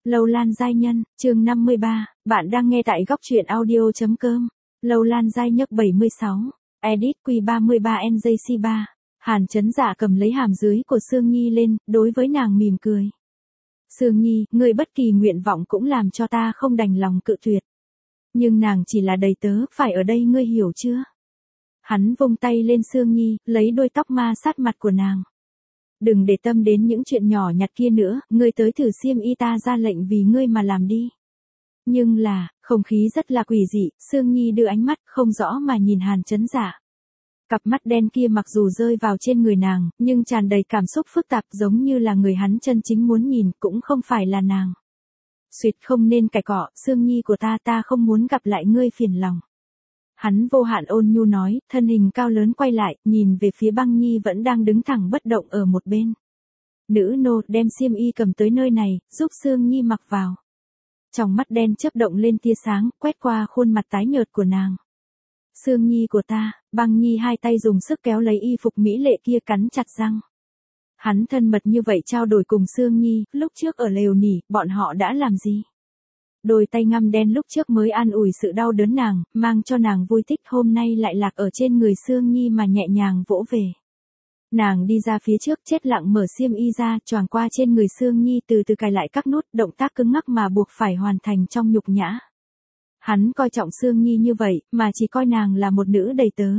Lâu Lan giai nhân, chương 53, bạn đang nghe tại góc truyện audio.com. Lâu Lan giai nhấc 76, edit Q33NJC3. Hàn Chấn Dạ cầm lấy hàm dưới của Sương Nhi lên, đối với nàng mỉm cười. Sương Nhi, ngươi bất kỳ nguyện vọng cũng làm cho ta không đành lòng cự tuyệt. Nhưng nàng chỉ là đầy tớ, phải ở đây ngươi hiểu chưa? Hắn vung tay lên Sương Nhi, lấy đôi tóc ma sát mặt của nàng. Đừng để tâm đến những chuyện nhỏ nhặt kia nữa, ngươi tới thử xiêm y ta ra lệnh vì ngươi mà làm đi. Nhưng là, không khí rất là quỷ dị, Sương Nhi đưa ánh mắt không rõ mà nhìn Hàn Chấn Dạ. Cặp mắt đen kia mặc dù rơi vào trên người nàng, nhưng tràn đầy cảm xúc phức tạp giống như là người hắn chân chính muốn nhìn, cũng không phải là nàng. Suyệt không nên cãi cọ, Sương Nhi của ta không muốn gặp lại ngươi phiền lòng. Hắn vô hạn ôn nhu nói, thân hình cao lớn quay lại, nhìn về phía Băng Nhi vẫn đang đứng thẳng bất động ở một bên. Nữ nô đem xiêm y cầm tới nơi này, giúp Sương Nhi mặc vào. Trong mắt đen chớp động lên tia sáng, quét qua khuôn mặt tái nhợt của nàng. Sương Nhi của ta, Băng Nhi hai tay dùng sức kéo lấy y phục mỹ lệ kia cắn chặt răng. Hắn thân mật như vậy trao đổi cùng Sương Nhi, lúc trước ở lều nỉ, bọn họ đã làm gì? Đôi tay ngăm đen lúc trước mới an ủi sự đau đớn nàng, mang cho nàng vui thích, hôm nay lại lạc ở trên người Sương Nhi mà nhẹ nhàng vỗ về. Nàng đi ra phía trước chết lặng mở xiêm y ra, choàng qua trên người Sương Nhi từ từ cài lại các nút, động tác cứng ngắc mà buộc phải hoàn thành trong nhục nhã. Hắn coi trọng Sương Nhi như vậy, mà chỉ coi nàng là một nữ đầy tớ.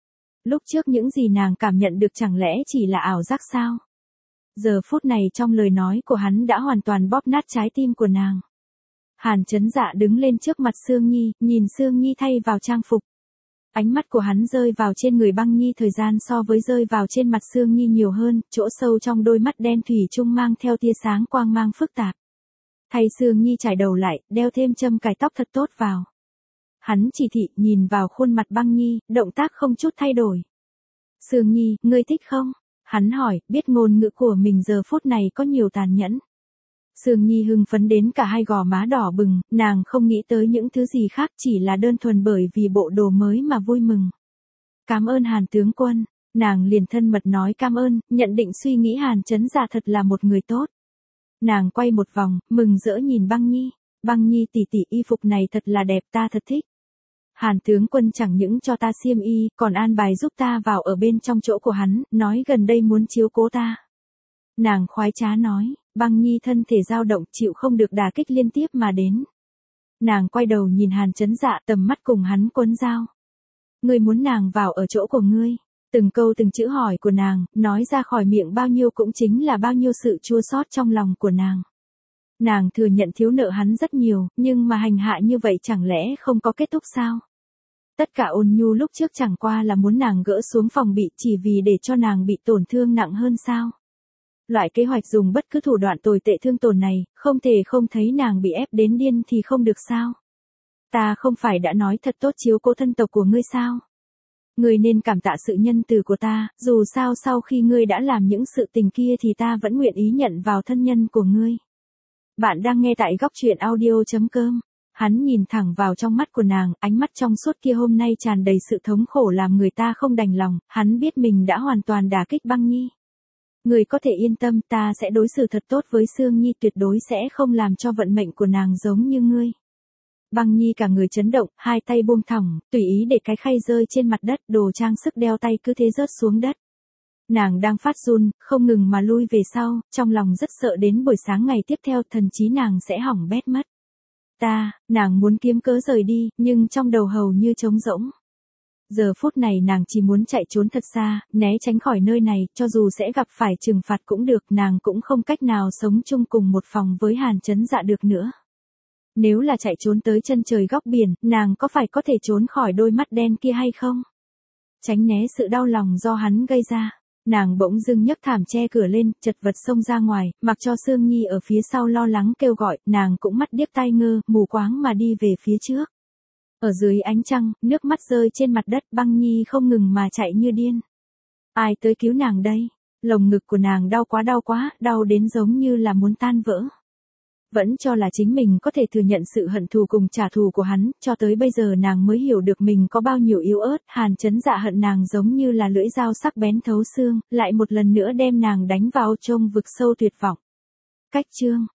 Lúc trước những gì nàng cảm nhận được chẳng lẽ chỉ là ảo giác sao? Giờ phút này trong lời nói của hắn đã hoàn toàn bóp nát trái tim của nàng. Hàn Chấn Dạ đứng lên trước mặt Sương Nhi, nhìn Sương Nhi thay vào trang phục. Ánh mắt của hắn rơi vào trên người Băng Nhi thời gian so với rơi vào trên mặt Sương Nhi nhiều hơn, chỗ sâu trong đôi mắt đen thủy chung mang theo tia sáng quang mang phức tạp. Thay Sương Nhi trải đầu lại, đeo thêm châm cài tóc thật tốt vào. Hắn chỉ thị nhìn vào khuôn mặt Băng Nhi, động tác không chút thay đổi. Sương Nhi, ngươi thích không? Hắn hỏi, biết ngôn ngữ của mình giờ phút này có nhiều tàn nhẫn. Sương Nhi hưng phấn đến cả hai gò má đỏ bừng, nàng không nghĩ tới những thứ gì khác, chỉ là đơn thuần bởi vì bộ đồ mới mà vui mừng. Cảm ơn Hàn tướng quân, nàng liền thân mật nói cảm ơn, nhận định suy nghĩ Hàn Chấn Dạ thật là một người tốt. Nàng quay một vòng, mừng rỡ nhìn Băng Nhi, Băng Nhi tỷ tỷ, y phục này thật là đẹp, ta thật thích. Hàn tướng quân chẳng những cho ta xiêm y, còn an bài giúp ta vào ở bên trong chỗ của hắn, nói gần đây muốn chiếu cố ta. Nàng khoái trá nói, Băng Nhi thân thể dao động, chịu không được đả kích liên tiếp mà đến. Nàng quay đầu nhìn Hàn Chấn Dạ, tầm mắt cùng hắn quấn dao. Ngươi muốn nàng vào ở chỗ của ngươi? Từng câu từng chữ hỏi của nàng, nói ra khỏi miệng bao nhiêu cũng chính là bao nhiêu sự chua xót trong lòng của nàng. Nàng thừa nhận thiếu nợ hắn rất nhiều, nhưng mà hành hạ như vậy chẳng lẽ không có kết thúc sao? Tất cả ôn nhu lúc trước chẳng qua là muốn nàng gỡ xuống phòng bị chỉ vì để cho nàng bị tổn thương nặng hơn sao? Loại kế hoạch dùng bất cứ thủ đoạn tồi tệ thương tổn này, không thể không thấy nàng bị ép đến điên thì không được sao? Ta không phải đã nói thật tốt chiếu cố thân tộc của ngươi sao? Ngươi nên cảm tạ sự nhân từ của ta, dù sao sau khi ngươi đã làm những sự tình kia thì ta vẫn nguyện ý nhận vào thân nhân của ngươi. Bạn đang nghe tại góc truyện audio.com. Hắn nhìn thẳng vào trong mắt của nàng, ánh mắt trong suốt kia hôm nay tràn đầy sự thống khổ làm người ta không đành lòng, hắn biết mình đã hoàn toàn đả kích Băng Nhi. Người có thể yên tâm, ta sẽ đối xử thật tốt với Sương Nhi, tuyệt đối sẽ không làm cho vận mệnh của nàng giống như ngươi. Băng Nhi cả người chấn động, hai tay buông thõng, tùy ý để cái khay rơi trên mặt đất, đồ trang sức đeo tay cứ thế rớt xuống đất. Nàng đang phát run, không ngừng mà lui về sau, trong lòng rất sợ đến buổi sáng ngày tiếp theo thần trí nàng sẽ hỏng bét mất. Nàng muốn kiếm cớ rời đi, nhưng trong đầu hầu như trống rỗng. Giờ phút này nàng chỉ muốn chạy trốn thật xa, né tránh khỏi nơi này, cho dù sẽ gặp phải trừng phạt cũng được, nàng cũng không cách nào sống chung cùng một phòng với Hàn Chấn Dạ được nữa. Nếu là chạy trốn tới chân trời góc biển, nàng có phải có thể trốn khỏi đôi mắt đen kia hay không? Tránh né sự đau lòng do hắn gây ra. Nàng bỗng dưng nhấc thảm che cửa lên, chật vật xông ra ngoài, mặc cho Sương Nhi ở phía sau lo lắng kêu gọi, nàng cũng mắt điếc tai ngơ, mù quáng mà đi về phía trước. Ở dưới ánh trăng, nước mắt rơi trên mặt đất, Băng Nhi không ngừng mà chạy như điên. Ai tới cứu nàng đây? Lồng ngực của nàng đau quá, đau đến giống như là muốn tan vỡ. Vẫn cho là chính mình có thể thừa nhận sự hận thù cùng trả thù của hắn, cho tới bây giờ nàng mới hiểu được mình có bao nhiêu yếu ớt. Hàn Chấn Dạ hận nàng giống như là lưỡi dao sắc bén thấu xương, lại một lần nữa đem nàng đánh vào trong vực sâu tuyệt vọng. Cách chương